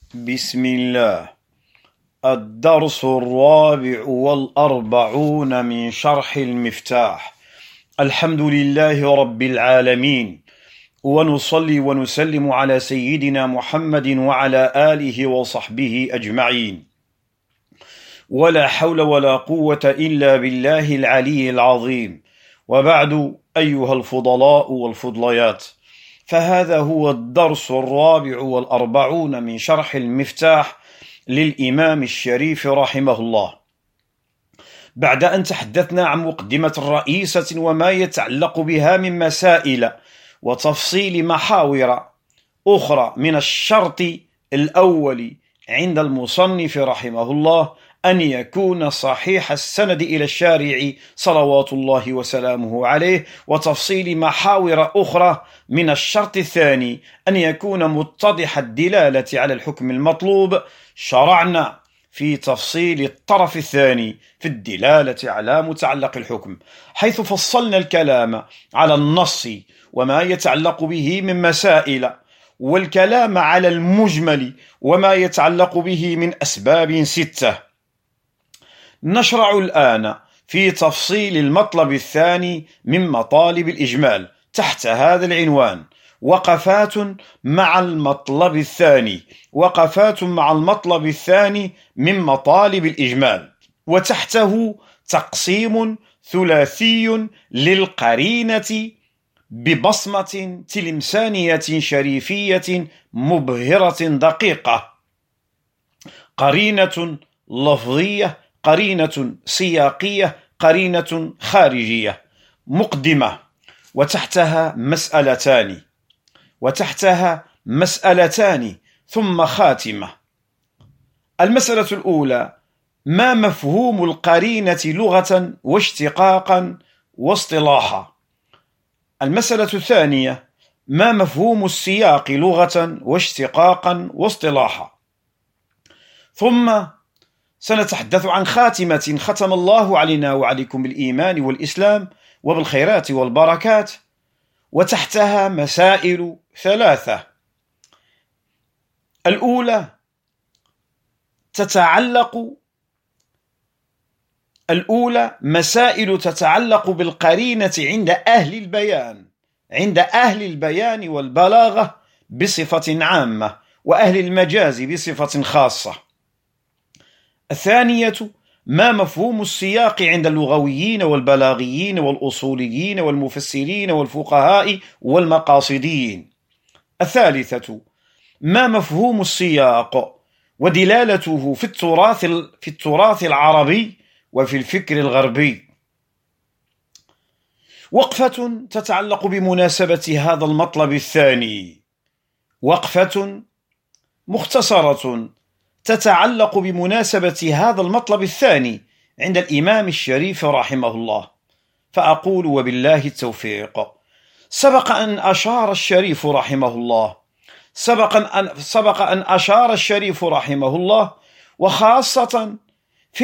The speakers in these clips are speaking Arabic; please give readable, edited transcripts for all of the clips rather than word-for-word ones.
بسم الله. الدرس 44 من شرح المفتاح. الحمد لله رب العالمين، ونصلي ونسلم على سيدنا محمد وعلى آله وصحبه أجمعين، ولا حول ولا قوة إلا بالله العلي العظيم. وبعد، أيها الفضلاء والفضليات، فهذا هو الدرس 44 من شرح المفتاح للإمام الشريف رحمه الله. بعد أن تحدثنا عن مقدمة رئيسة وما يتعلق بها من مسائل وتفصيل محاور أخرى، من الشرط الأول عند المصنف رحمه الله أن يكون صحيح السند إلى الشارع صلوات الله وسلامه عليه، وتفصيل محاور أخرى من الشرط الثاني أن يكون متضح الدلالة على الحكم المطلوب. شرعنا في تفصيل الطرف الثاني في الدلالة على متعلق الحكم، حيث فصلنا الكلام على النص وما يتعلق به من مسائل، والكلام على المجمل وما يتعلق به من أسباب 6. نشرع الآن في تفصيل المطلب الثاني من مطالب الإجمال تحت هذا العنوان: وقفات مع المطلب الثاني. وقفات مع المطلب الثاني من مطالب الإجمال، وتحته تقسيم ثلاثي للقرينة ببصمة تلمسانية شريفية مبهرة دقيقة: قرينة لفظية، قرينة سياقية، قرينة خارجية. مقدمة، وتحتها مسألتان ثم خاتمة. المسألة الأولى: ما مفهوم القرينة لغة واشتقاقا واصطلاحا؟ المسألة الثانية: ما مفهوم السياق لغة واشتقاقا واصطلاحا؟ ثم سنتحدث عن خاتمة ختم الله علينا وعليكم بالإيمان والإسلام وبالخيرات والبركات، وتحتها مسائل 3. مسائل تتعلق بالقرينة عند أهل البيان والبلاغة بصفة عامة، وأهل المجاز بصفة خاصة. الثانية: ما مفهوم السياق عند اللغويين والبلاغيين والأصوليين والمفسرين والفقهاء والمقاصديين. الثالثة: ما مفهوم السياق ودلالته في التراث العربي وفي الفكر الغربي. وقفة تتعلق بمناسبة هذا المطلب الثاني، وقفة مختصرة تتعلق بمناسبة هذا المطلب الثاني عند الإمام الشريف رحمه الله، فأقول: وبالله التوفيق. سبق أن أشار الشريف رحمه الله وخاصة في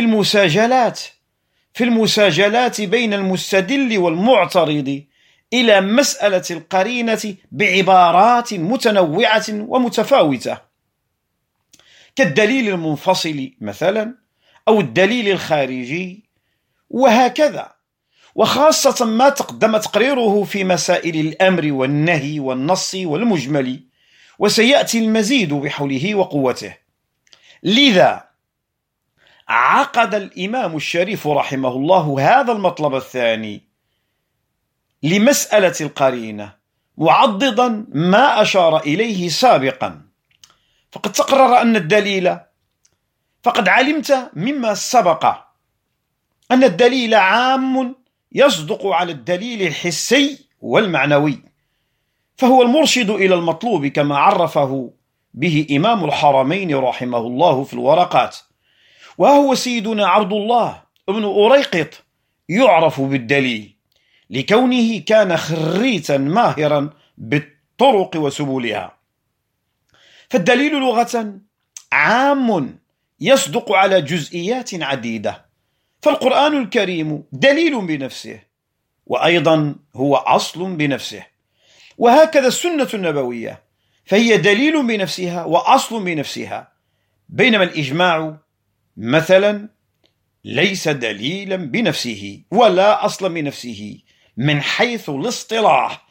المساجلات بين المستدل والمعترض إلى مسألة القرينة بعبارات متنوعة ومتفاوتة، كالدليل المنفصل مثلا، أو الدليل الخارجي، وهكذا، وخاصة ما تقدم تقريره في مسائل الأمر والنهي والنص والمجمل، وسيأتي المزيد بحوله وقوته. لذا عقد الإمام الشريف رحمه الله هذا المطلب الثاني لمسألة القرينة معضدا ما أشار إليه سابقا. فقد تقرر أن الدليل، فقد علمت مما سبق أن الدليل عام يصدق على الدليل الحسي والمعنوي، فهو المرشد إلى المطلوب كما عرفه به إمام الحرمين رحمه الله في الورقات. وهو سيدنا عبد الله بن أريقط يعرف بالدليل لكونه كان خريتا ماهرا بالطرق وسبلها. فالدليل لغة عام يصدق على جزئيات عديدة، فالقرآن الكريم دليل بنفسه، وأيضا هو أصل بنفسه، وهكذا السنة النبوية فهي دليل بنفسها وأصل بنفسها، بينما الإجماع مثلا ليس دليلا بنفسه ولا أصلا بنفسه من حيث الاصطلاح،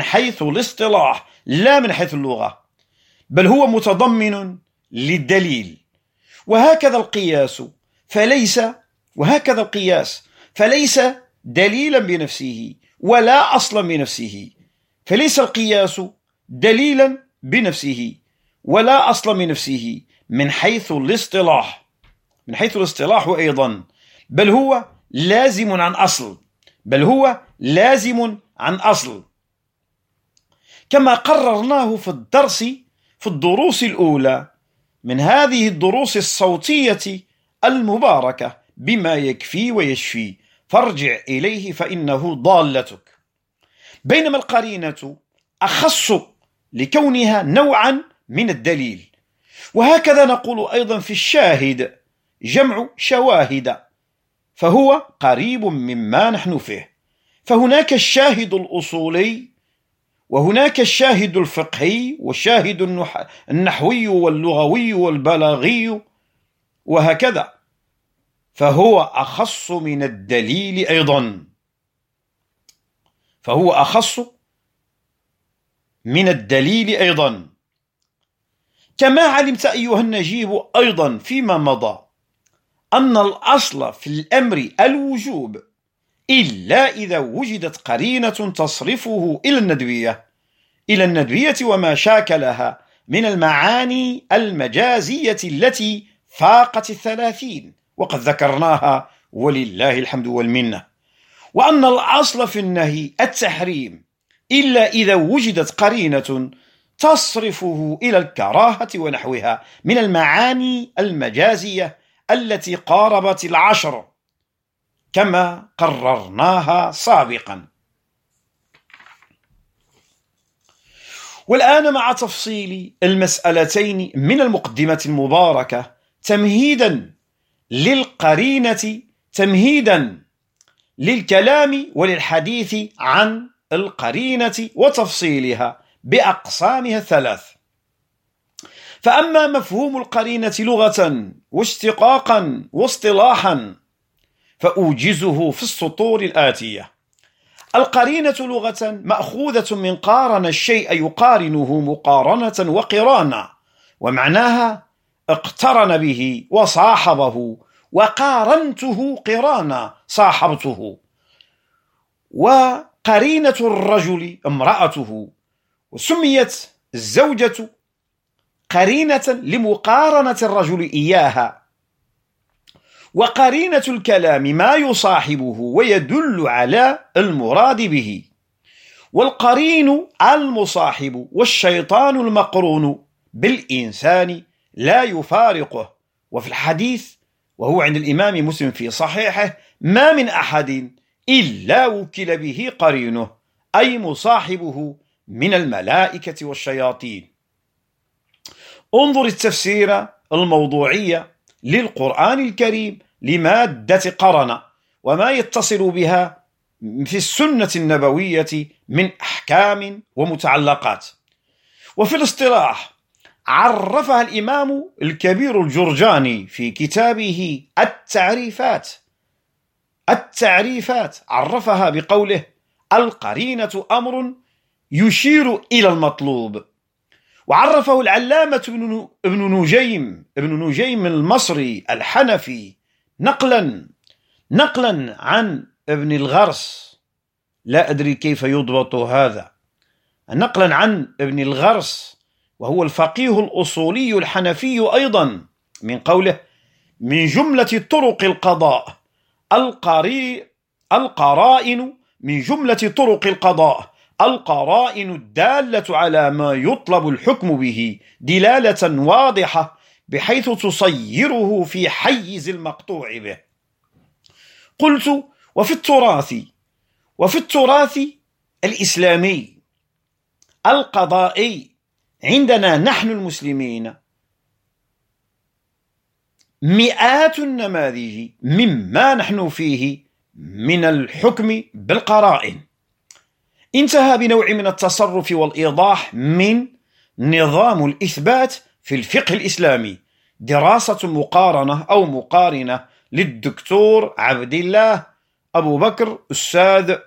لا من حيث اللغة، بل هو متضمن للدليل. وهكذا القياس فليس دليلا بنفسه ولا أصلا بنفسه، فليس القياس دليلا بنفسه ولا أصلا بنفسه من حيث الاصطلاح أيضا، بل هو لازم عن أصل، كما قررناه في الدروس الأولى من هذه الدروس الصوتية المباركة بما يكفي ويشفي، فارجع إليه فإنه ضالتك. بينما القرينة أخص لكونها نوعا من الدليل. وهكذا نقول أيضا في الشاهد، جمع شواهد، فهو قريب مما نحن فيه. فهناك الشاهد الأصولي، وهناك الشاهد الفقهي، والشاهد النحوي واللغوي والبلاغي، وهكذا، فهو أخص من الدليل أيضا، كما علمت أيها النجيب أيضا فيما مضى أن الأصل في الأمر الوجوب إلا إذا وجدت قرينة تصرفه إلى الندبية وما شاكلها من المعاني المجازية التي فاقت 30، وقد ذكرناها ولله الحمد والمنة. وأن الأصل في النهي التحريم إلا إذا وجدت قرينة تصرفه إلى الكراهة ونحوها من المعاني المجازية التي قاربت 10 كما قررناها سابقا. والآن مع تفصيل المسألتين من المقدمة المباركة تمهيدا للقرينة، تمهيدا للكلام وللحديث عن القرينة وتفصيلها بأقسامها 3. فأما مفهوم القرينة لغة واشتقاقا واصطلاحا فأوجزه في السطور الآتية. القرينة لغة مأخوذة من قارن الشيء يقارنه مقارنة وقرانا، ومعناها اقترن به وصاحبه، وقارنته قرانا صاحبته. وقرينة الرجل امرأته، وسميت الزوجة قرينة لمقارنة الرجل إياها. وقرينة الكلام ما يصاحبه ويدل على المراد به. والقرين المصاحب والشيطان المقرون بالإنسان لا يفارقه. وفي الحديث وهو عند الإمام مسلم في صحيحه: ما من أحد إلا وكل به قرينه، أي مصاحبه من الملائكة والشياطين. انظر التفسير الموضوعي للقرآن الكريم لمادة قرن وما يتصل بها في السنة النبوية من أحكام ومتعلقات. وفي الاصطلاح عرفها الإمام الكبير الجرجاني في كتابه التعريفات، عرفها بقوله: القرينة أمر يشير إلى المطلوب. وعرفه العلامة ابن نجيم المصري الحنفي نقلا عن ابن الغرس، لا أدري كيف يضبط هذا، نقلا عن ابن الغرس وهو الفقيه الأصولي الحنفي أيضا، من قوله: من جملة طرق القضاء القرائن، من جملة طرق القضاء القرائن الدالة على ما يطلب الحكم به دلالة واضحة بحيث تصيره في حيز المقطوع به. قلت: وفي التراث الإسلامي القضائي عندنا نحن المسلمين مئات النماذج مما نحن فيه من الحكم بالقرائن. انتهى بنوع من التصرف والإيضاح من نظام الإثبات في الفقه الإسلامي دراسة مقارنة أو مقارنة للدكتور عبد الله أبو بكر أستاذ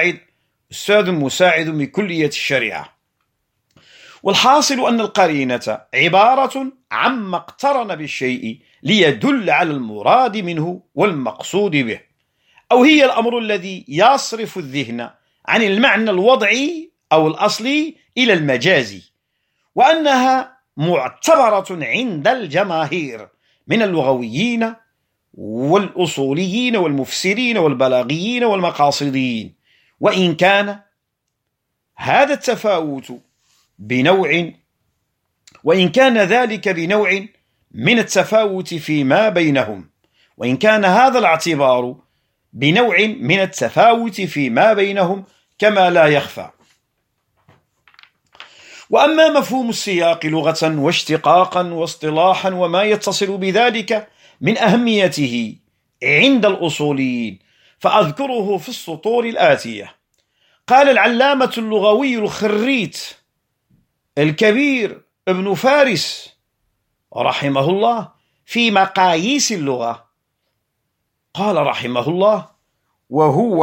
مساعد بكلية الشريعة. والحاصل أن القرينة عبارة عما اقترن بالشيء ليدل على المراد منه والمقصود به، أو هي الأمر الذي يصرف الذهن عن المعنى الوضعي أو الأصلي إلى المجازي، وأنها معتبرة عند الجماهير من اللغويين والأصوليين والمفسرين والبلاغيين والمقاصديين، وإن كان هذا التفاوت وإن كان ذلك بنوع من التفاوت فيما بينهم، وإن كان هذا الاعتبار بنوع من التفاوت فيما بينهم كما لا يخفى. وأما مفهوم السياق لغة واشتقاقا واصطلاحا وما يتصل بذلك من أهميته عند الأصوليين فأذكره في السطور الآتية. قال العلامة اللغوي الخريت الكبير ابن فارس رحمه الله في مقاييس اللغة، قال رحمه الله: وهو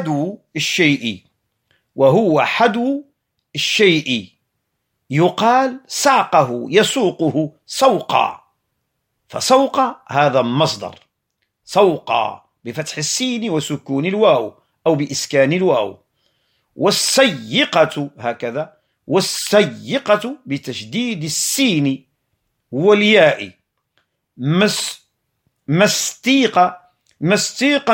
حدو الشيء يقال ساقه يسوقه سوقا، فسوق هذا مصدر، سوقا بفتح السين وسكون الواو أو بإسكان الواو، والسيقة هكذا، والسيقة بتشديد السين والياء، مستيق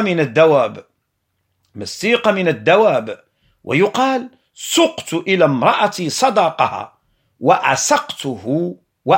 من الدواب، ويقال سقت إلى امرأتي صداقها وأسقته.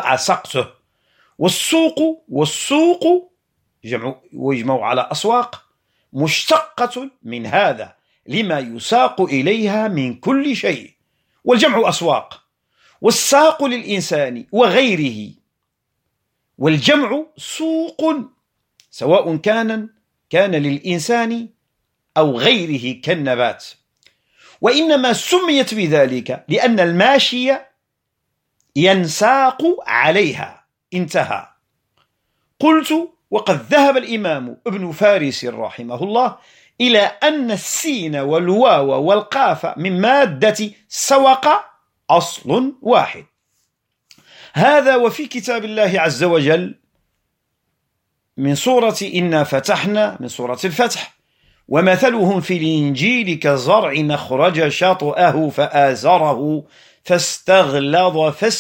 والسوق ويجمع على أسواق مشتقة من هذا لما يساق إليها من كل شيء، والجمع أسواق. والساق للإنسان وغيره، والجمع سوق، سواء كان للإنسان أو غيره كالنبات. وإنما سميت بذلك لأن الماشي ينساق عليها. انتهى. قلت: وقد ذهب الإمام ابن فارس رحمه الله إلى أن السين والواو والقاف من مادة سوق أصل واحد. هذا وفي كتاب الله عز وجل من سورة إنا فتحنا، من سورة الفتح: ومثلهم في الإنجيل كزرع أخرج شطأه فآزره فاستغلظ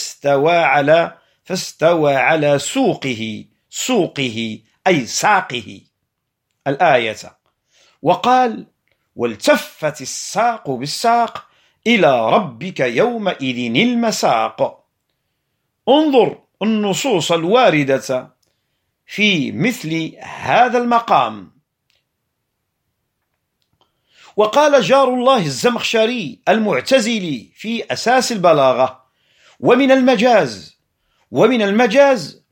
فاستوى على سوقه أي ساقه الآية. وقال: والتفت الساق بالساق إلى ربك يومئذ المساق. انظر النصوص الواردة في مثل هذا المقام. وقال جار الله الزمخشري المعتزلي في أساس البلاغة: ومن المجاز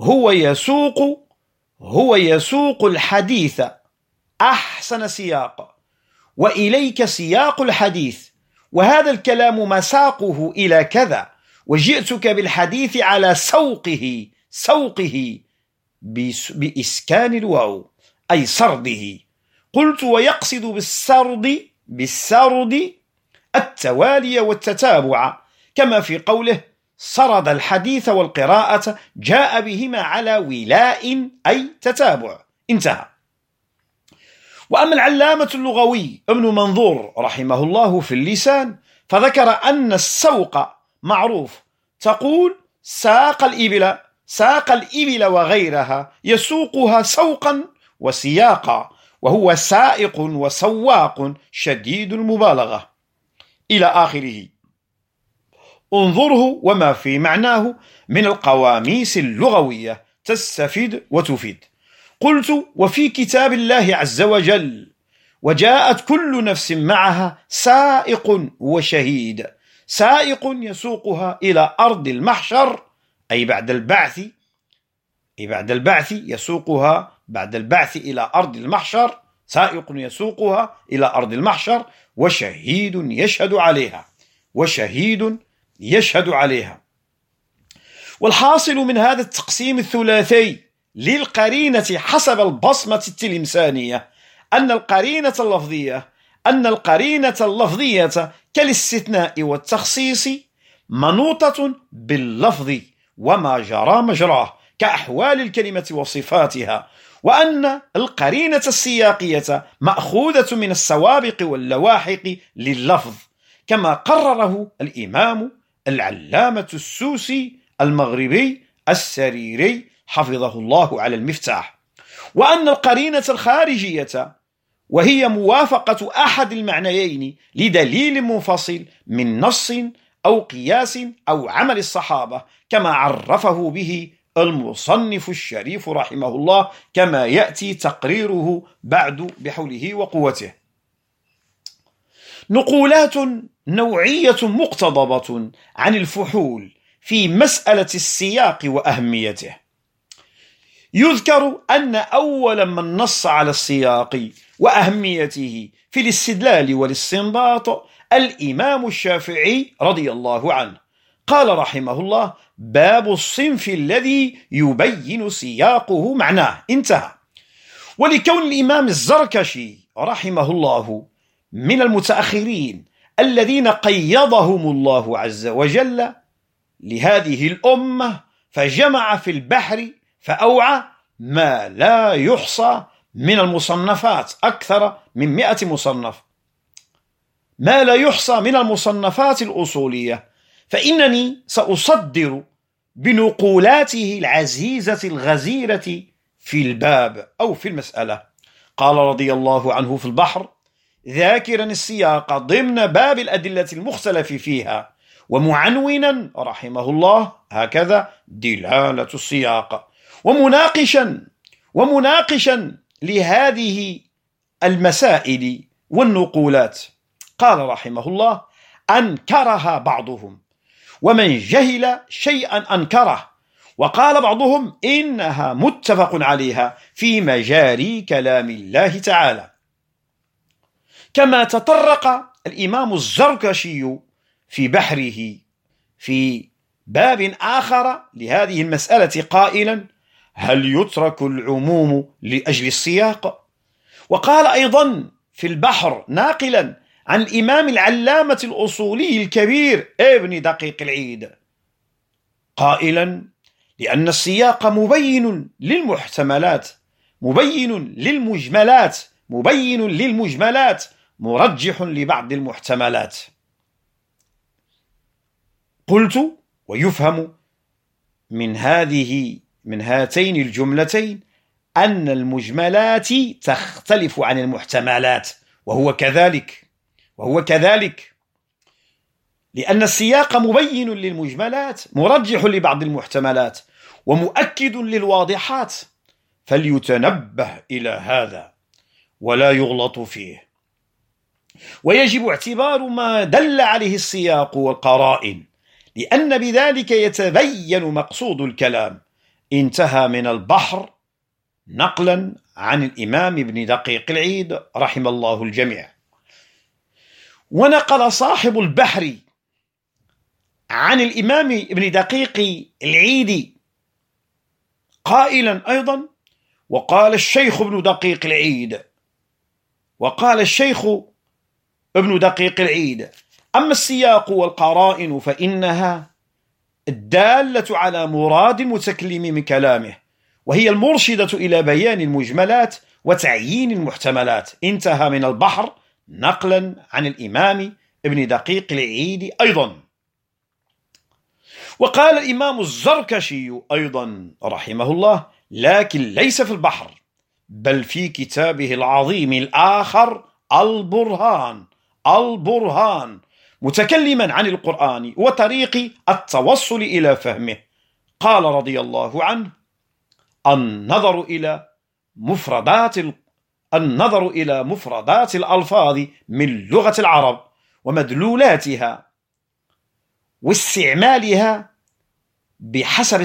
هو يسوق الحديث أحسن سياق، وإليك سياق الحديث، وهذا الكلام مساقه إلى كذا، وجئتك بالحديث على سوقه بإسكان الواو أي سرده. قلت: ويقصد بالسرد التوالي والتتابع، كما في قوله: سرد الحديث والقراءة جاء بهما على ولاء أي تتابع. انتهى. وأما العلامة اللغوي ابن منظور رحمه الله في اللسان فذكر أن السوق معروف، تقول ساق الإبل وغيرها يسوقها سوقا وسياقا، وهو سائق وسواق شديد المبالغة إلى آخره. انظره وما في معناه من القواميس اللغوية تستفيد وتفيد. قلت: وفي كتاب الله عز وجل: وجاءت كل نفس معها سائق وشهيد. سائق يسوقها إلى أرض المحشر أي بعد البعث يسوقها بعد البعث إلى أرض المحشر، سائق يسوقها إلى أرض المحشر، وشهيد يشهد عليها. والحاصل من هذا التقسيم الثلاثي للقرينة حسب البصمة التلمسانية أن القرينة اللفظية كالاستثناء والتخصيص منوطة باللفظ وما جرى مجراه كأحوال الكلمة وصفاتها، وأن القرينة السياقية مأخوذة من السوابق واللواحق لللفظ، كما قرره الإمام العلامة السوسي المغربي السريري حفظه الله على المفتاح. وأن القرينة الخارجية وهي موافقة أحد المعنيين لدليل منفصل من نص أو قياس أو عمل الصحابة، كما عرفه به المصنف الشريف رحمه الله، كما يأتي تقريره بعد بحوله وقوته. نقولات نوعية مقتضبة عن الفحول في مسألة السياق وأهميته. يذكر أن أول من نص على السياق وأهميته في الاستدلال والاستنباط الإمام الشافعي رضي الله عنه، قال رحمه الله: باب الصنف الذي يبين سياقه معناه، انتهى. ولكون الإمام الزركشي رحمه الله من المتأخرين الذين قيضهم الله عز وجل لهذه الأمة، فجمع في البحر فأوعى ما لا يحصى من المصنفات، أكثر من 100 مصنف، ما لا يحصى من المصنفات الأصولية، فإنني سأصدر بنقولاته العزيزة الغزيرة في الباب أو في المسألة. قال رضي الله عنه في البحر ذاكرا السياق ضمن باب الأدلة المختلف فيها، ومعنونا رحمه الله هكذا دلالة السياق، ومناقشا لهذه المسائل والنقولات. قال رحمه الله: أنكرها بعضهم، ومن جهل شيئا أنكره، وقال بعضهم إنها متفق عليها في مجاري كلام الله تعالى. كما تطرق الإمام الزركشي في بحره في باب آخر لهذه المسألة قائلا: هل يترك العموم لأجل السياق؟ وقال أيضا في البحر ناقلا عن الإمام العلامة الأصولي الكبير ابن دقيق العيد قائلا: لأن السياق مبين للمحتملات، مبين للمجملات، مرجح لبعض المحتملات. قلت: ويفهم من هاتين الجملتين أن المجملات تختلف عن المحتملات، وهو كذلك، لأن السياق مبين للمجملات، مرجح لبعض المحتملات، ومؤكد للواضحات، فليتنبه إلى هذا ولا يغلط فيه. ويجب اعتبار ما دل عليه السياق والقرائن، لأن بذلك يتبين مقصود الكلام. انتهى من البحر نقلا عن الإمام ابن دقيق العيد رحم الله الجميع. ونقل صاحب البحر عن الإمام ابن دقيق العيد قائلا أيضا: وقال الشيخ ابن دقيق العيد: أما السياق والقرائن فإنها الدالة على مراد المتكلم من كلامه، وهي المرشدة إلى بيان المجملات وتعيين المحتملات. انتهى من البحر نقلا عن الإمام ابن دقيق العيد أيضا. وقال الإمام الزركشي أيضا رحمه الله: لكن ليس في البحر، بل في كتابه العظيم الآخر البرهان، متكلما عن القرآن وطريق التوصل إلى فهمه. قال رضي الله عنه: النظر إلى مفردات الألفاظ من لغة العرب ومدلولاتها واستعمالها بحسب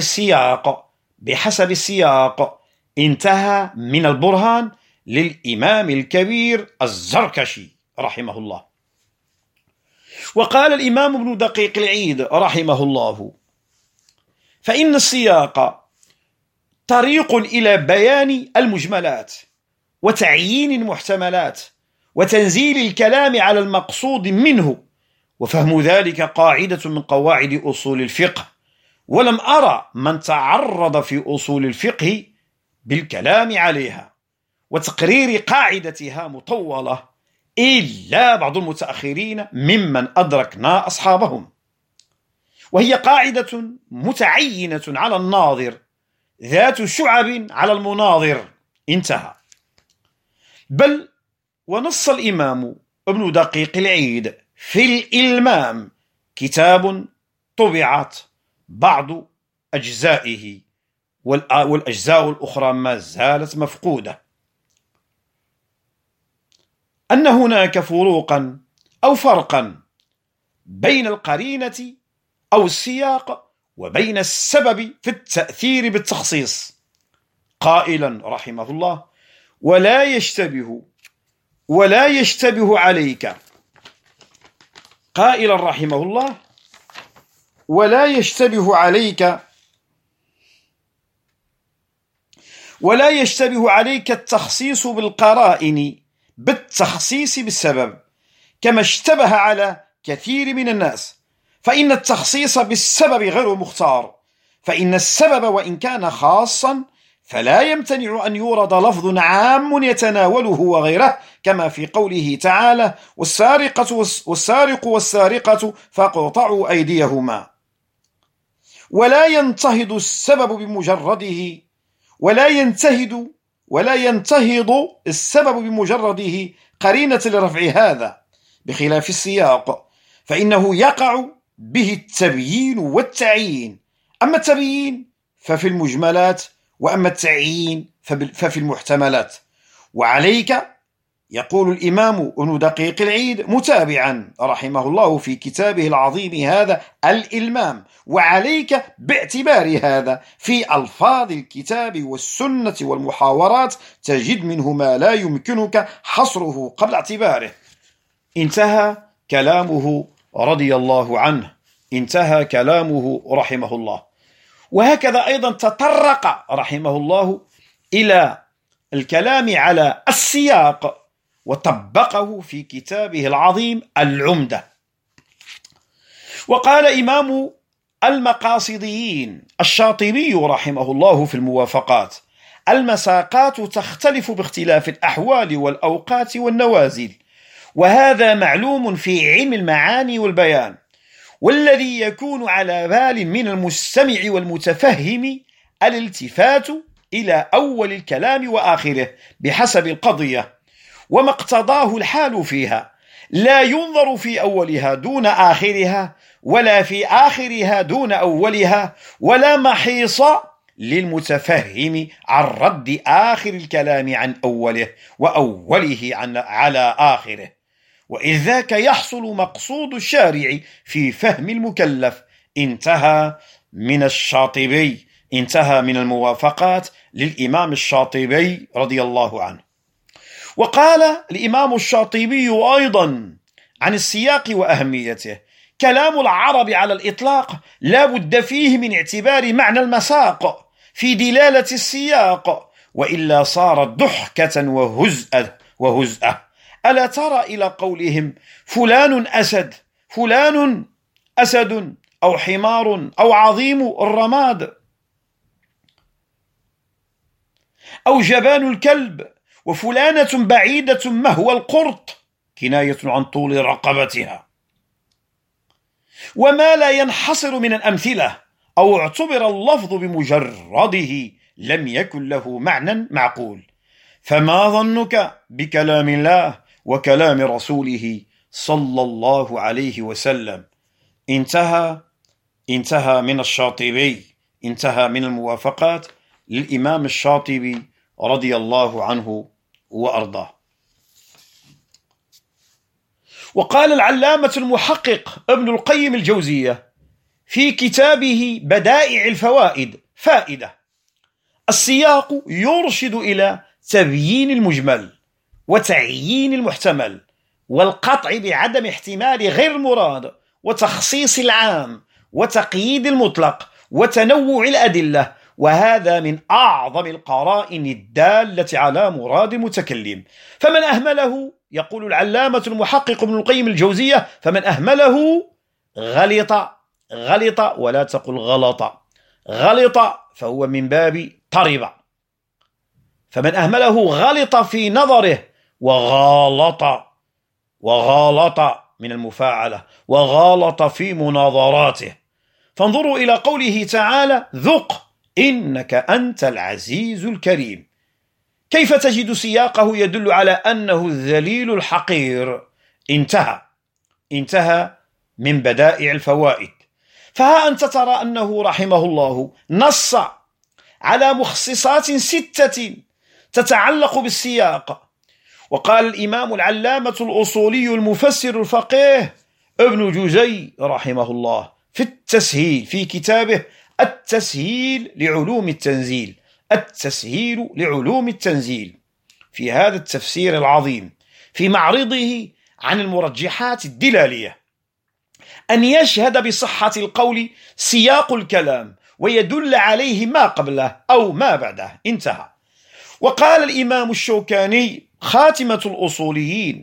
السياق. انتهى من البرهان للإمام الكبير الزركشي رحمه الله. وقال الإمام ابن دقيق العيد رحمه الله: فإن السياق طريق إلى بيان المجملات وتعيين المحتملات وتنزيل الكلام على المقصود منه، وفهم ذلك قاعدة من قواعد أصول الفقه، ولم أرى من تعرض في أصول الفقه بالكلام عليها وتقرير قاعدتها مطولة إلا بعض المتأخرين ممن أدركنا أصحابهم، وهي قاعدة متعينة على الناظر ذات شعب على المناظر. انتهى. بل ونص الإمام ابن دقيق العيد في الإلمام، كتاب طبعت بعض أجزائه والأجزاء الأخرى ما زالت مفقودة، أن هناك فروقا أو فرقا بين القرينة أو السياق وبين السبب في التأثير بالتخصيص، قائلا رحمه الله: ولا يشتبه عليك، قائلا رحمه الله: ولا يشتبه عليك التخصيص بالقرائن بالتخصيص بالسبب، كما اشتبه على كثير من الناس، فإن التخصيص بالسبب غير مختار، فإن السبب وإن كان خاصا فلا يمتنع أن يورد لفظ عام يتناوله وغيره، كما في قوله تعالى: والسارق والسارقة فاقطعوا أيديهما. ولا ينتهض السبب بمجرده ولا ينتهض السبب بمجرده قرينة لرفع هذا، بخلاف السياق فإنه يقع به التبيين والتعيين، أما التبيين ففي المجملات، وأما التعيين ففي المحتملات. وعليك، يقول الإمام ابن دقيق العيد متابعا رحمه الله في كتابه العظيم هذا الإلمام، وعليك باعتبار هذا في ألفاظ الكتاب والسنة والمحاورات تجد منه ما لا يمكنك حصره قبل اعتباره. انتهى كلامه رضي الله عنه، انتهى كلامه رحمه الله. وهكذا أيضا تطرق رحمه الله إلى الكلام على السياق وطبقه في كتابه العظيم العمدة. وقال إمام المقاصديين الشاطبي رحمه الله في الموافقات: المساقات تختلف باختلاف الأحوال والأوقات والنوازل، وهذا معلوم في علم المعاني والبيان، والذي يكون على بال من المستمع والمتفهم الالتفات إلى أول الكلام وآخره بحسب القضية وما اقتضاه الحال فيها، لا ينظر في أولها دون آخرها، ولا في آخرها دون أولها، ولا محيص للمتفهم عن رد آخر الكلام عن أوله وأوله على آخره، وإذ ذاك يحصل مقصود الشارع في فهم المكلف. انتهى من الشاطبي، انتهى من الموافقات للإمام الشاطبي رضي الله عنه. وقال الإمام الشاطبي أيضا عن السياق وأهميته: كلام العرب على الإطلاق لا بد فيه من اعتبار معنى المساق في دلالة السياق، وإلا صارت ضحكة وهزأة. ألا ترى إلى قولهم: فلان أسد أو حمار أو عظيم الرماد أو جبان الكلب، وفلانة بعيدة مهوى القرط، كناية عن طول رقبتها. وما لا ينحصر من الأمثلة أو اعتبر اللفظ بمجرده لم يكن له معنى معقول، فما ظنك بكلام الله وكلام رسوله صلى الله عليه وسلم. انتهى من الشاطبي، انتهى من الموافقات للإمام الشاطبي رضي الله عنه وأرضاه. وقال العلامة المحقق ابن القيم الجوزية في كتابه بدائع الفوائد فائدة: السياق يرشد إلى تبيين المجمل وتعيين المحتمل والقطع بعدم احتمال غير المراد وتخصيص العام وتقييد المطلق وتنوع الأدلة، وهذا من أعظم القرائن الدالة على مراد المتكلم. فمن أهمله، يقول العلامة المحقق ابن القيم الجوزية، فمن أهمله غلط ولا تقل غلط فهو من باب طرب. فمن أهمله غلط في نظره، وغالط من المفاعلة، وغالط في مناظراته. فانظروا إلى قوله تعالى: ذق إنك أنت العزيز الكريم. كيف تجد سياقه يدل على أنه الذليل الحقير؟ انتهى من بدائع الفوائد. فها أنت ترى أنه رحمه الله نص على مخصصات 6 تتعلق بالسياق. وقال الإمام العلامة الأصولي المفسر الفقيه ابن جوزي رحمه الله في التسهيل، في كتابه التسهيل لعلوم التنزيل، في هذا التفسير العظيم في معرضه عن المرجحات الدلالية، أن يشهد بصحة القول سياق الكلام ويدل عليه ما قبله أو ما بعده. انتهى. وقال الإمام الشوكاني خاتمة الأصوليين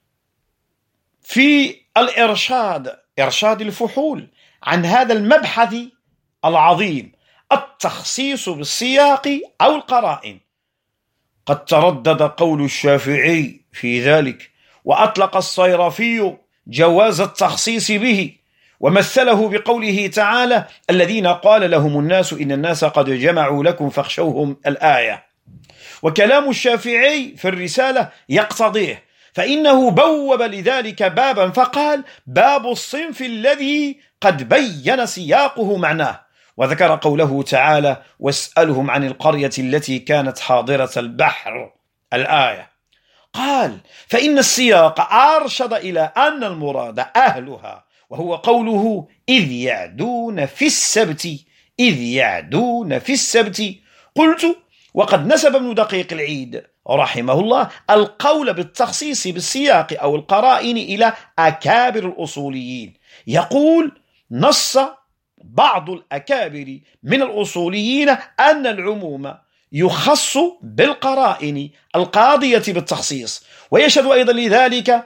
في إرشاد الفحول عن هذا المبحث العظيم: التخصيص بالسياق أو القرائن. قد تردد قول الشافعي في ذلك، وأطلق الصيرفي جواز التخصيص به، ومثله بقوله تعالى: الذين قال لهم الناس إن الناس قد جمعوا لكم فاخشوهم، الآية. وكلام الشافعي في الرسالة يقتضيه، فإنه بوب لذلك بابا فقال: باب الصنف الذي قد بين سياقه معناه، وذكر قوله تعالى: واسألهم عن القرية التي كانت حاضرة البحر، الآية. قال: فإن السياق أرشد إلى أن المراد أهلها، وهو قوله: إذ يعدون في السبت. قلت: وقد نسب ابن دقيق العيد رحمه الله القول بالتخصيص بالسياق أو القرائن إلى أكابر الأصوليين. يقول: نص بعض الأكابر من الأصوليين أن العموم يخص بالقرائن القاضية بالتخصيص، ويشهد أيضا لذلك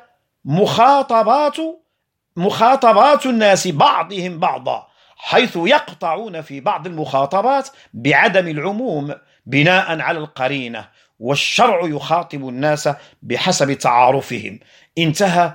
مخاطبات الناس بعضهم بعضا، حيث يقطعون في بعض المخاطبات بعدم العموم بناء على القرينة، والشرع يخاطب الناس بحسب تعارفهم. انتهى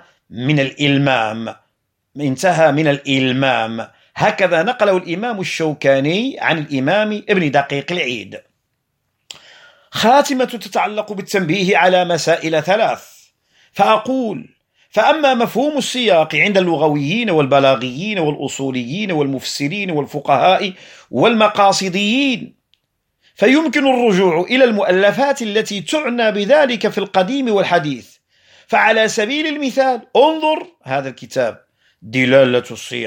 من الإلمام. هكذا نقله الإمام الشوكاني عن الإمام ابن دقيق العيد. خاتمة تتعلق بالتنبيه على مسائل 3. فأقول: فأما مفهوم السياق عند اللغويين والبلاغيين والأصوليين والمفسرين والفقهاء والمقاصديين، فيمكن الرجوع إلى المؤلفات التي تعنى بذلك في القديم والحديث. فعلى سبيل المثال انظر هذا الكتاب: دلالة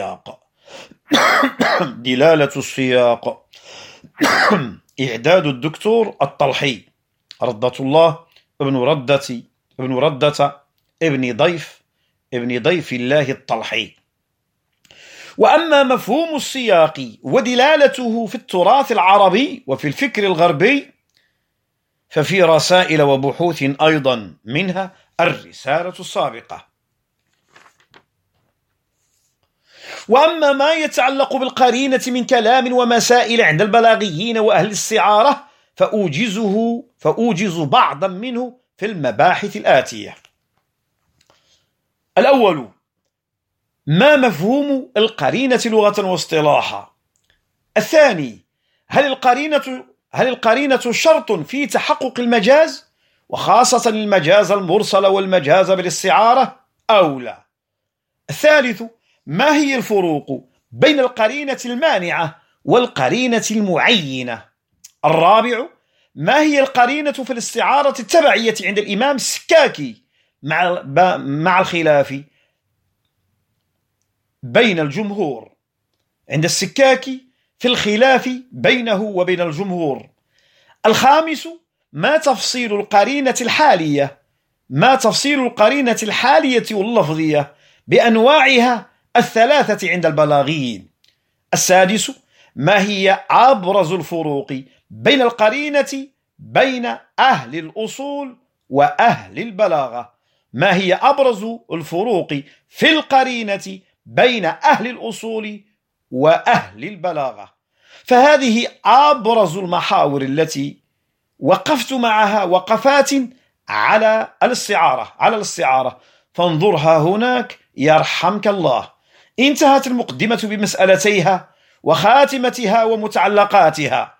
السياق إعداد الدكتور الطلحي رضة الله ابن ردة ابن ضيف الله الطلحي. وأما مفهوم السياق ودلالته في التراث العربي وفي الفكر الغربي، ففي رسائل وبحوث أيضا، منها الرسالة السابقة. وأما ما يتعلق بالقرينة من كلام ومسائل عند البلاغيين وأهل الاستعارة، فأوجز بعضا منه في المباحث الآتية. الأول: ما مفهوم القرينة لغة واصطلاحا؟ الثاني: هل القرينة شرط في تحقق المجاز، وخاصة المجاز المرسل والمجاز بالاستعارة، أو لا؟ الثالث: ما هي الفروق بين القرينة المانعة والقرينة المعينة؟ الرابع: ما هي القرينة في الاستعارة التبعية عند الإمام السكاكي مع الخلاف بين الجمهور؟ عند السكاكي في الخلاف بينه وبين الجمهور. الخامس: ما تفصيل القرينة الحالية واللفظية بأنواعها 3 عند البلاغيين. السادس: ما هي أبرز الفروق بين القرينة بين أهل الأصول وأهل البلاغة؟ ما هي أبرز الفروق في القرينة بين أهل الأصول وأهل البلاغة؟ فهذه أبرز المحاور التي وقفت معها وقفات على الاستعارة فانظرها هناك يرحمك الله. انتهت المقدمة بمسألتيها وخاتمتها ومتعلقاتها.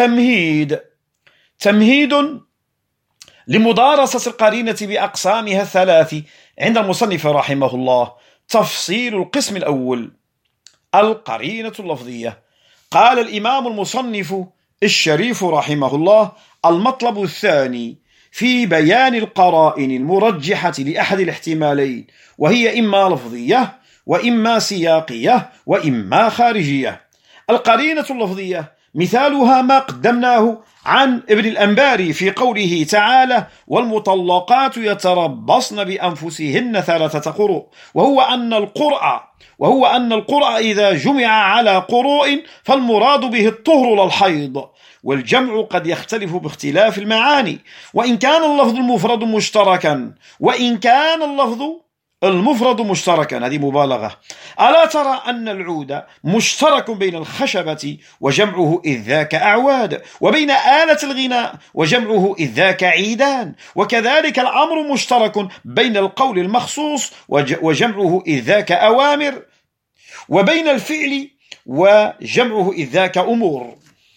تمهيد لمدارسة القرينة بأقسامها الثلاث عند المصنف رحمه الله. تفصيل القسم الأول، القرينة اللفظية. قال الإمام المصنف الشريف رحمه الله: المطلب الثاني في بيان القرائن المرجحة لأحد الاحتمالين، وهي إما لفظية وإما سياقية وإما خارجية. القرينة اللفظية مثالها ما قدمناه عن ابن الأنباري في قوله تعالى: والمطلقات يتربصن بأنفسهن 3 قروء، وهو أن القرء إذا جمع على قروء فالمراد به الطهر لا الحيض، والجمع قد يختلف باختلاف المعاني، وإن كان اللفظ المفرد مشتركا هذه مبالغة. ألا ترى أن العود مشترك بين الخشبة وجمعه إذ ذاك أعواد، وبين آلة الغناء وجمعه إذ ذاك عيدان، وكذلك الأمر مشترك بين القول المخصوص وجمعه إذ ذاك أوامر، وبين الفعل وجمعه إذ ذاك أمور.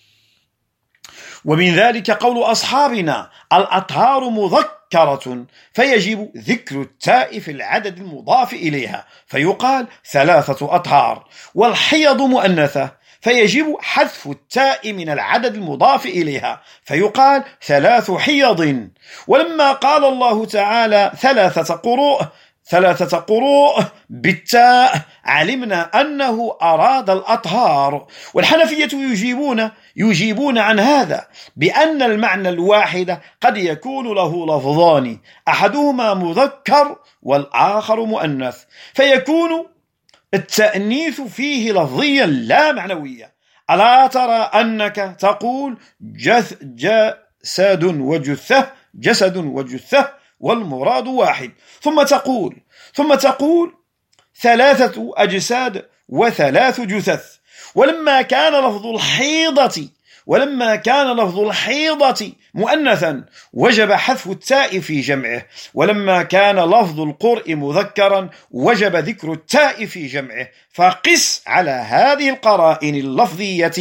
ومن ذلك قول أصحابنا: الأطهار مذكرة فيجب ذكر التاء في العدد المضاف إليها فيقال 3 أطهار، والحيض مؤنثة فيجب حذف التاء من العدد المضاف إليها فيقال 3 حيض. ولما قال الله تعالى 3 قروء بالتاء علمنا أنه أراد الأطهار. والحنفية يجيبون عن هذا بأن المعنى الواحد قد يكون له لفظان، أحدهما مذكر والآخر مؤنث، فيكون التأنيث فيه لفظيا لا معنويا. ألا ترى أنك تقول جسد وجثة والمراد واحد، ثم تقول 3 أجساد و3 جثث. ولما كان لفظ الحيضة مؤنثا وجب حذف التاء في جمعه، ولما كان لفظ القرء مذكرا وجب ذكر التاء في جمعه. فقس على هذه القرائن اللفظية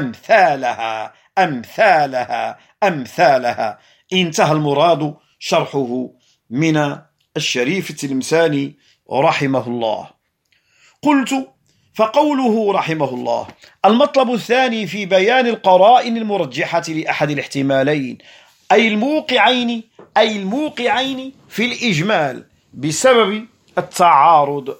أمثالها. انتهى المراد شرحه من الشريف التلمساني رحمه الله. قلت: فقوله رحمه الله: المطلب الثاني في بيان القرائن المرجحة لأحد الاحتمالين، أي الموقعين في الإجمال بسبب التعارض،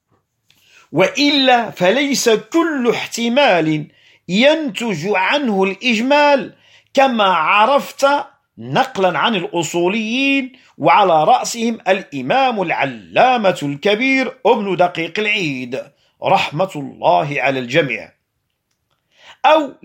وإلا فليس كل احتمال ينتج عنه الإجمال كما عرفت نقلا عن الأصوليين، وعلى رأسهم الإمام العلامة الكبير ابن دقيق العيد رحمة الله على الجميع. أو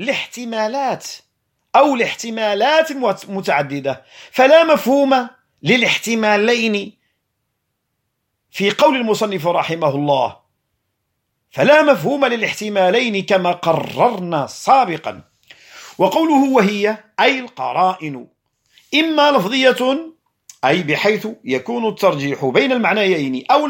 الاحتمالات متعددة، فلا مفهوم للاحتمالين في قول المصنف رحمه الله، فلا مفهوم للاحتمالين كما قررنا سابقا. وقوله وهي أي القرائن إما لفظية، أي بحيث يكون الترجيح بين المعنيين أو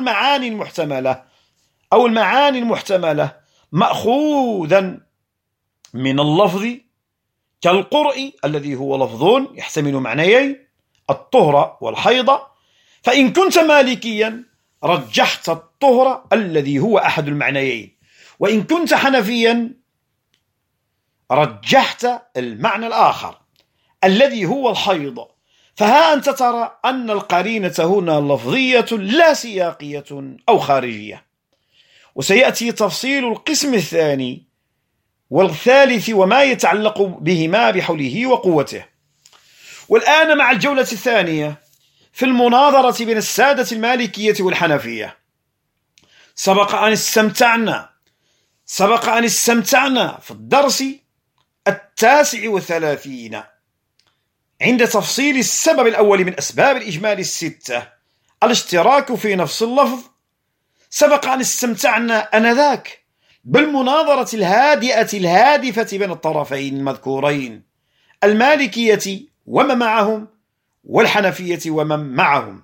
المعاني المحتملة مأخوذا من اللفظ، كالقرء الذي هو لفظ يحتمل معنيين، الطهر والحيض، فإن كنت مالكيا رجحت الطهر الذي هو أحد المعنيين، وإن كنت حنفيا رجحت المعنى الآخر الذي هو الحيض. فها أنت ترى أن القرينة هنا لفظية لا سياقية أو خارجية. وسيأتي تفصيل القسم الثاني والثالث وما يتعلق بهما بحوله وقوته. والآن مع الجولة الثانية في المناظرة بين السادة المالكية والحنفية. سبق أن استمتعنا سبق أن استمتعنا في الدرس 39 عند تفصيل السبب الأول من أسباب الإجمال 6 الاشتراك في نفس اللفظ. سبق أن استمتعنا آنذاك بالمناظرة الهادئة الهادفة بين الطرفين المذكورين، المالكية ومن معهم والحنفية ومن معهم،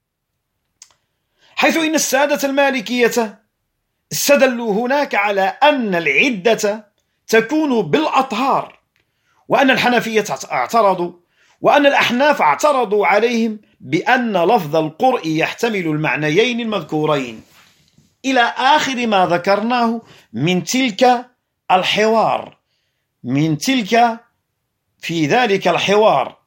حيث إن السادة المالكية استدلوا هناك على أن العدة تكون بالأطهار، وأن الحنفية اعترضوا، وأن الأحناف اعترضوا عليهم بأن لفظ القرء يحتمل المعنيين المذكورين، إلى آخر ما ذكرناه من تلك الحوار، في ذلك الحوار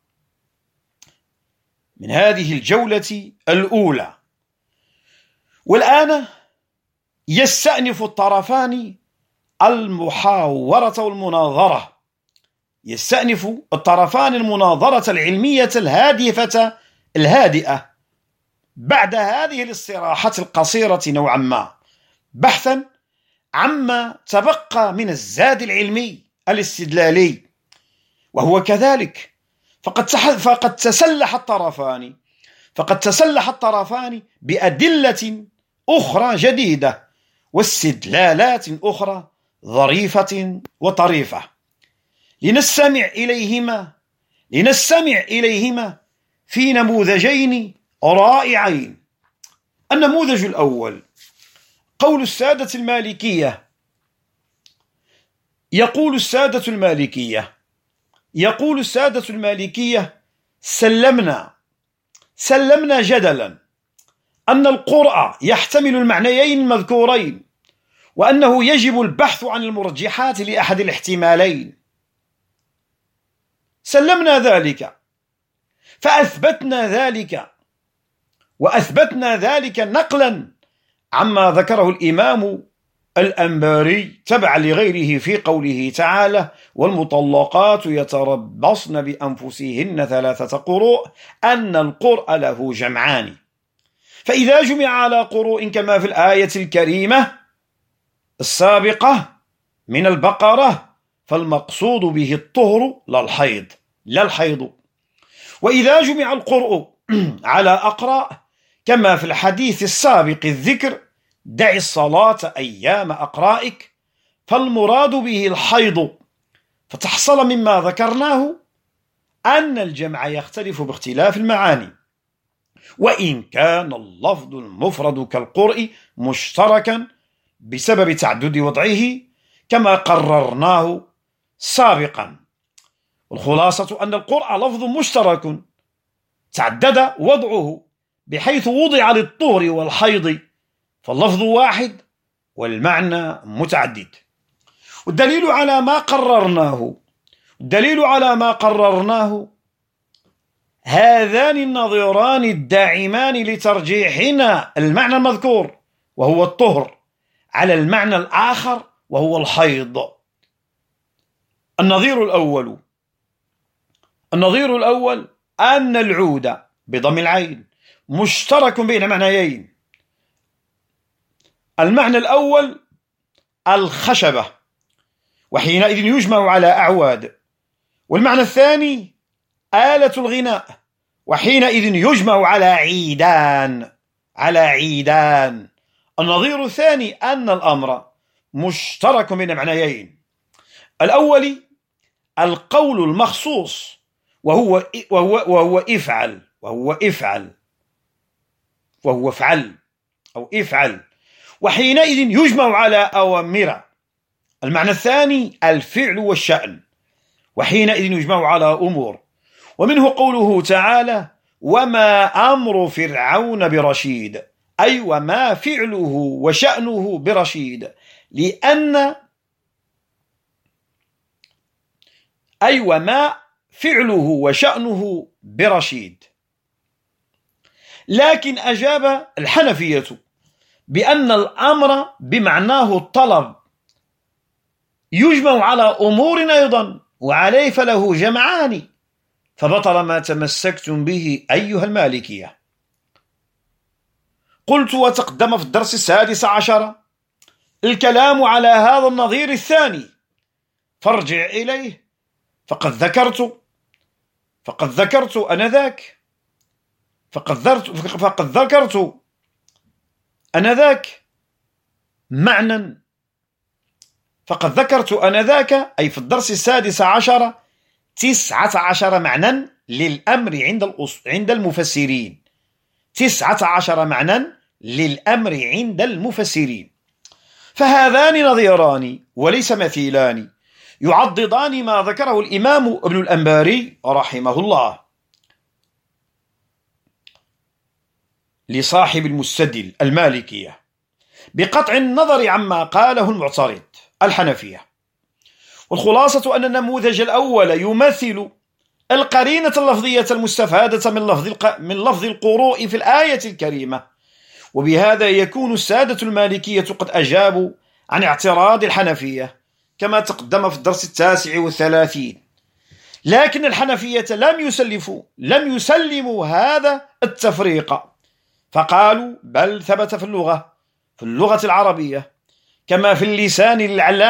من هذه الجولة الأولى. والآن يستأنف الطرفان المحاورة والمناظرة، يستأنف الطرفان المناظرة العلمية الهادفة الهادئة بعد هذه الاستراحة القصيرة نوعا ما، بحثا عما تبقى من الزاد العلمي الاستدلالي، وهو كذلك فقد تسلح الطرفان بأدلة أخرى جديدة واستدلالات أخرى ظريفة وطريفة لنستمع إليهما في نموذجين رائعين. النموذج الأول قول السادة المالكية. يقول السادة المالكية سلمنا جدلا أن القرء يحتمل المعنيين المذكورين، وأنه يجب البحث عن المرجحات لأحد الاحتمالين. سلمنا ذلك، فأثبتنا ذلك نقلا عما ذكره الإمام الأنباري تبعا لغيره في قوله تعالى: والمطلقات يتربصن بأنفسهن 3 قروء، أن القرء له جمعان، فإذا جمع على قروء كما في الآية الكريمة السابقة من البقرة فالمقصود به الطهر لا الحيض. وإذا جمع القرء على أقراء كما في الحديث السابق الذكر دع الصلاة أيام أقرائك، فالمراد به الحيض. فتحصل مما ذكرناه أن الجمع يختلف باختلاف المعاني، وإن كان اللفظ المفرد كالقرء مشتركا بسبب تعدد وضعه كما قررناه سابقا. والخلاصة أن القرء لفظ مشترك تعدد وضعه بحيث وضع للطهر والحيض، فاللفظ واحد والمعنى متعدد. والدليل على ما قررناه هذان النظيران الداعمان لترجيحنا المعنى المذكور وهو الطهر على المعنى الآخر وهو الحيض. النظير الأول أن العود بضم العين مشترك بين معنيين. المعنى الأول الخشبة، وحينئذ يجمع على أعواد. والمعنى الثاني آلة الغناء، وحينئذ يجمع على عيدان. النظير الثاني أن الأمر مشترك بين معنيين. الأول القول المخصوص وهو افعل، وحينئذ يجمع على أوامر. المعنى الثاني الفعل والشأن، وحينئذ يجمع على أمور. ومنه قوله تعالى: وما أمر فرعون برشيد، أي وما فعله وشأنه برشيد، وما فعله وشأنه برشيد. لكن أجاب الحنفية بأن الأمر بمعناه الطلب يجمع على أمور أيضا، وعليه فله جمعان، فبطل ما تمسكتم به أيها المالكية. قلت وتقدم في الدرس 16 الكلام على هذا النظير الثاني، فارجع إليه فقد ذكرت أنذاك معنى، فقد ذكرت أنذاك أي في الدرس 16 19 معنى للأمر عند المفسرين، 19 معنى للأمر عند المفسرين. فهذان نظيران وليس مثيلان يعضدان ما ذكره الإمام ابن الأنباري رحمه الله لصاحب المستدل المالكية، بقطع النظر عما قاله المعترض الحنفية. والخلاصة أن النموذج الأول يمثل القرينة اللفظية المستفادة من لفظ القروء في الآية الكريمة، وبهذا يكون السادة المالكية قد أجابوا عن اعتراض الحنفية كما تقدم في الدرس 39. لكن الحنفية لم يسلموا هذا التفريق، فقالوا بل ثبت في اللغة العربية كما في اللسان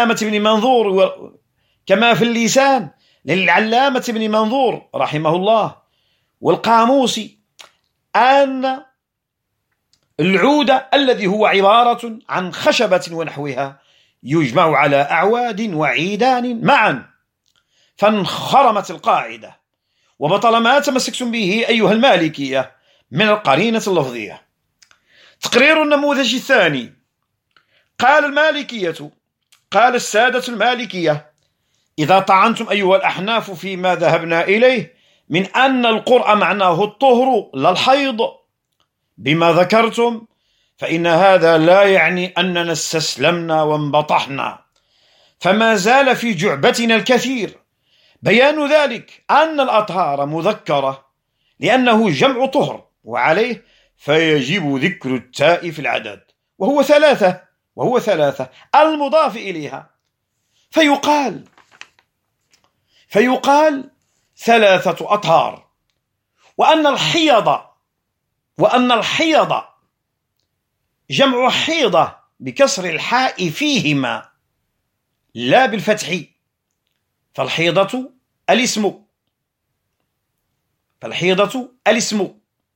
للعلامة بن منظور رحمه الله والقاموس أن العود الذي هو عبارة عن خشبة ونحوها يجمع على أعواد وعيدان معا، فانخرمت القاعدة وبطل ما تمسكتم به أيها المالكية من القرينة اللفظية. تقرير النموذج الثاني، قال السادة المالكية: إذا طعنتم أيها الأحناف فيما ذهبنا إليه من أن القرء معناه الطهر لا الحيض بما ذكرتم، فإن هذا لا يعني أننا استسلمنا وانبطحنا، فما زال في جعبتنا الكثير. بيان ذلك أن الأطهار مذكرة لأنه جمع طهر، وعليه فيجب ذكر التاء في العدد وهو ثلاثة المضاف إليها، فيقال 3 أطهار. وأن الحيض جمع حيضة بكسر الحاء فيهما لا بالفتح، فالحيضة الاسم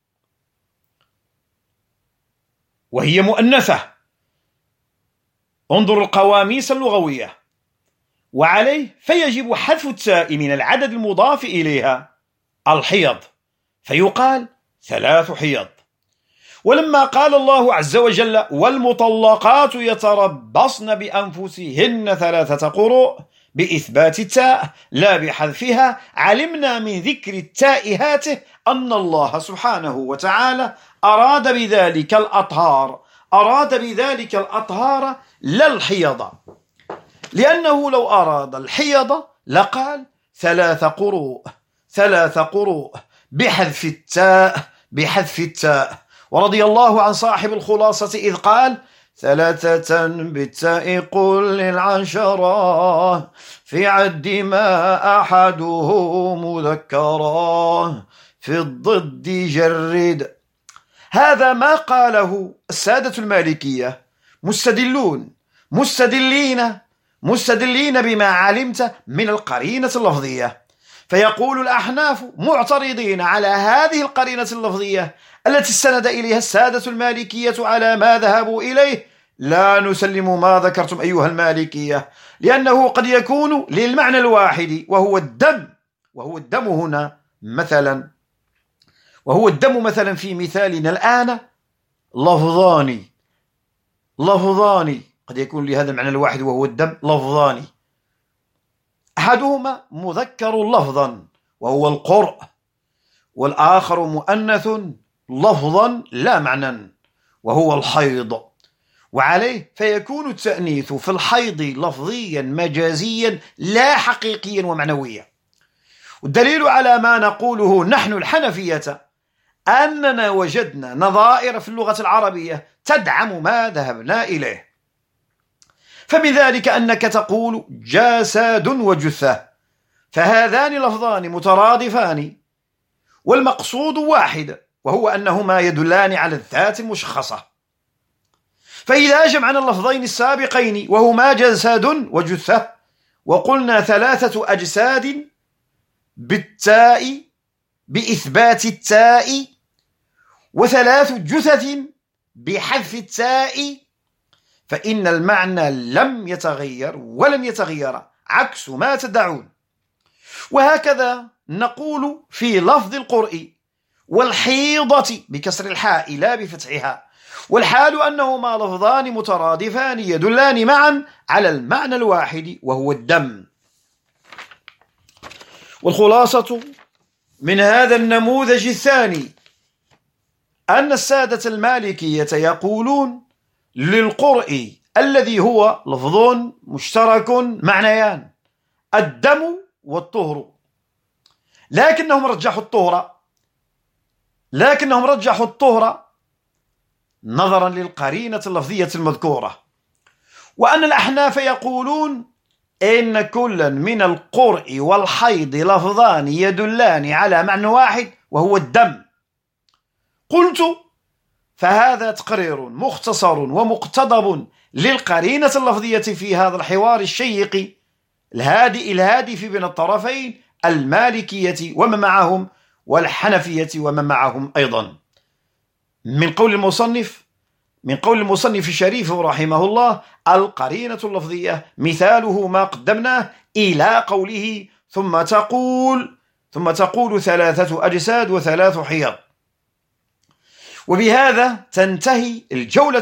وهي مؤنثة، انظر القواميس اللغوية، وعليه فيجب حذف التاء من العدد المضاف إليها الحيض، فيقال 3 حيض. ولما قال الله عز وجل: والمطلقات يتربصن بأنفسهن 3 قروء بإثبات التاء لا بحذفها، علمنا من ذكر التاء هاته أن الله سبحانه وتعالى أراد بذلك الأطهار لا الحيض، لأنه لو أراد الحيض لقال 3 قروء بحذف التاء. ورضي الله عن صاحب الخلاصة إذ قال: 3 بالتاء قل للعشرة في عد ما أحده مذكرا في الضد جرد. هذا ما قاله السادة المالكية مستدلين بما علمت من القرينة اللفظية. فيقول الأحناف معترضين على هذه القرينة اللفظية التي استند إليها السادة المالكية على ما ذهبوا إليه: لا نسلم ما ذكرتم أيها المالكية، لأنه قد يكون للمعنى الواحد وهو الدم هنا مثلا، في مثالنا الآن لفظان قد يكون لهذا المعنى الواحد وهو الدم لفظان، أحدهما مذكر لفظا وهو القرء، والآخر مؤنث لفظا لا معنى وهو الحيض، وعليه فيكون التأنيث في الحيض لفظيا مجازيا لا حقيقيا ومعنويا. والدليل على ما نقوله نحن الحنفية أننا وجدنا نظائر في اللغة العربية تدعم ما ذهبنا إليه، فبذلك أنك تقول جسد وجثة، فهذان لفظان مترادفان والمقصود واحد، وهو أنهما يدلان على الذات المشخصة. فإذا جمعنا اللفظين السابقين وهما جسد وجثة، وقلنا 3 أجساد بالتاء بإثبات التاء، و3 جثث بحذف التاء، فإن المعنى لم يتغير ولن يتغير عكس ما تدعون. وهكذا نقول في لفظ القرء والحيضة بكسر الحاء لا بفتحها، والحال أنهما لفظان مترادفان يدلان معا على المعنى الواحد وهو الدم. والخلاصة من هذا النموذج الثاني أن السادة المالكية يقولون للقرء الذي هو لفظ مشترك معنيان الدم والطهر، لكنهم رجحوا الطهر نظرا للقرينة اللفظية المذكورة. وأن الأحناف يقولون إن كلا من القرء والحيض لفظان يدلان على معنى واحد وهو الدم. قلت فهذا تقرير مختصر ومقتضب للقرينة اللفظية في هذا الحوار الشيق الهادف بين الطرفين المالكية ومن معهم والحنفية ومن معهم أيضا. من قول المصنف الشريف رحمه الله: القرينة اللفظية مثاله ما قدمناه إلى قوله ثم تقول 3 أجساد و3 حيض. وبهذا تنتهي الجولة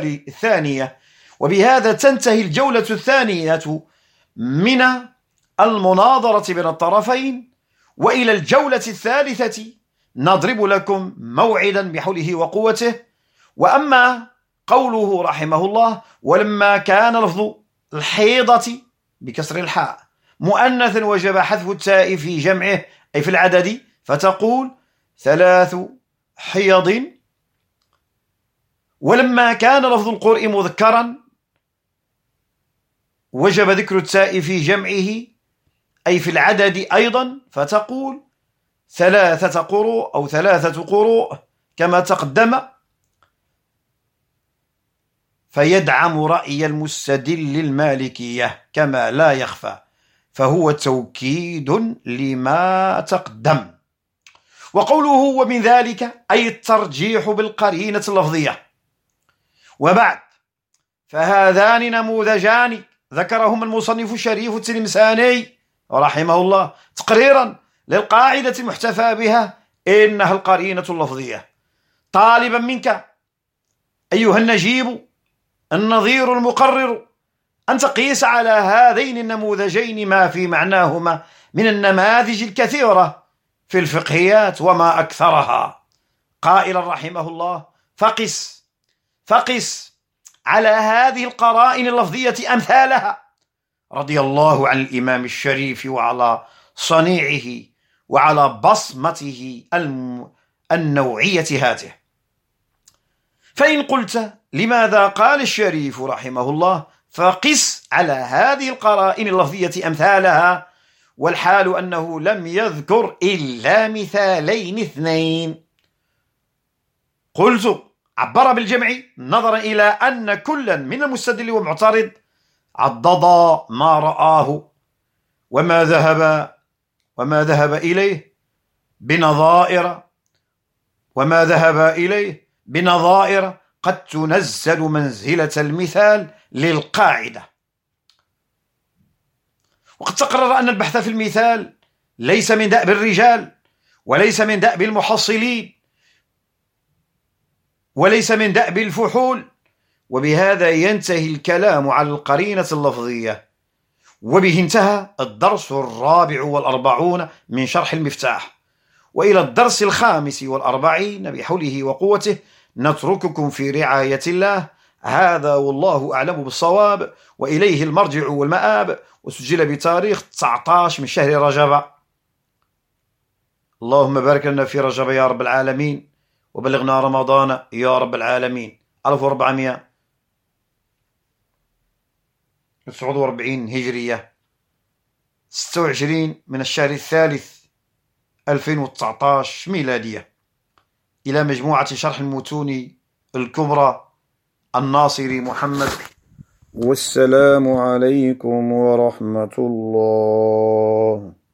الثانية من المناظرة بين الطرفين، وإلى الجولة الثالثة نضرب لكم موعدا بحوله وقوته. وأما قوله رحمه الله: ولما كان لفظ الحيضة بكسر الحاء مؤنثا وجب حذف التاء في جمعه أي في العدد، فتقول 3 حيض. ولما كان لفظ القرء مذكرا وجب ذكر التاء في جمعه أي في العدد أيضا، فتقول 3 قروء أو 3 قروء كما تقدم، فيدعم رأي المستدل المالكية كما لا يخفى، فهو توكيد لما تقدم. وقوله ومن ذلك أي الترجيح بالقرينة اللفظية. وبعد، فهذان نموذجان ذكرهما المصنف الشريف التلمساني رحمه الله تقريرا للقاعدة المحتفى بها إنها القرينة اللفظية، طالبا منك أيها النجيب النظير المقرر أن تقيس على هذين النموذجين ما في معناهما من النماذج الكثيرة في الفقهيات وما أكثرها، قائلا رحمه الله: فقس على هذه القرائن اللفظية أمثالها، رضي الله عن الإمام الشريف وعلى صنيعه وعلى بصمته النوعية هاته. فإن قلت لماذا قال الشريف رحمه الله فقس على هذه القرائن اللفظية أمثالها، والحال أنه لم يذكر إلا مثالين 2؟ قلت عبر بالجمع نظرا إلى أن كلا من المستدل والمعترض عضد ما رآه وما ذهب إليه بنظائر قد تنزل منزلة المثال للقاعدة. وقد تقرر أن البحث في المثال ليس من دأب الرجال، وليس من دأب المحصلين، وليس من دأب الفحول. وبهذا ينتهي الكلام على القرينة اللفظية، وبه انتهى الدرس 44 من شرح المفتاح. وإلى الدرس 45 بحوله وقوته نترككم في رعاية الله. هذا والله أعلم بالصواب، وإليه المرجع والمآب، وسجل بتاريخ 19 من شهر رجب. اللهم بارك لنا في رجب يا رب العالمين، وبلغنا رمضان يا رب العالمين. 1449 هجرية، 26 من الشهر الثالث 2019 ميلادية. إلى مجموعة شرح المتون الكبرى الناصري محمد. والسلام عليكم ورحمة الله.